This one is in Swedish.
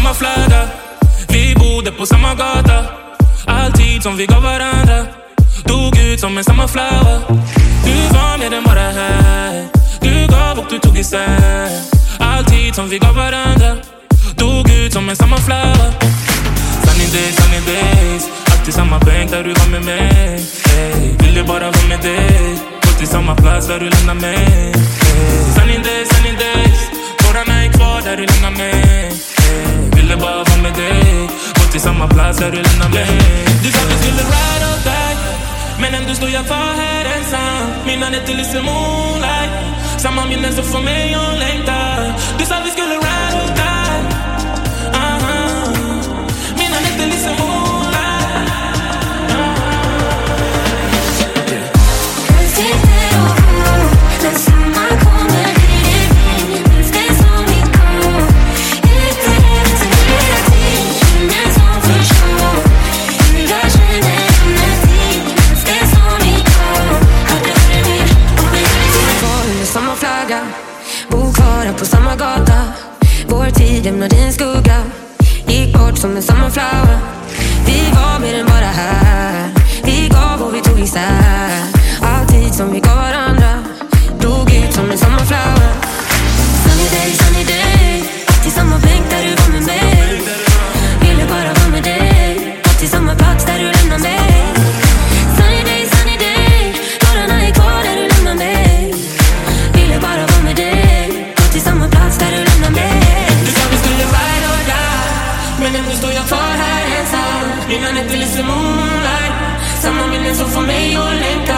samma flagga. Vi bodde på samma gata. Alltid som vi gav varandra. Dog ut som en samma flower. Du var med den bara här. Du gav och du tog isär. Alltid som vi gav varandra. Dog ut som en samma flower. Sunny days. Alltid samma bänk där du var med mig. Hey. Ville bara vara med dig. Gå till samma plats där du lämnar mig. Hey. Sunny days. Tårarna är kvar där du lämnar mig. Hey. Ville bara vara med dig. Gå till samma plats där du lämnar mig. Du sa vi skulle ride or die. Men ändå står jag kvar här ensam. Mina nätter lyser moonlight. Samma minnen som får mig att längta. Du sa vi skulle ride or die. Mina nätter lyser moonlight. På samma gata. Vår tid lämnade din skugga. Gick bort som en sommarflower. Vi var mer än bara här. Vi gav och vi tog isär. Alltid som vi gav varandra. Dog ut som en sommarflower. Sunny day. Alltid samma bänk där du var med mig. Ville bara vara med dig. Alltid samma plats där du lämnar mig. Sunny day. Tårarna är kvar där du lämnar mig. Ville bara vara med dig. Till samma plats där du lämnar mig. Du sa vi skulle ride or die. Men ändå står jag kvar här ensam. Mina nätter lyser moonlight. Samma minnen som får mig att längta.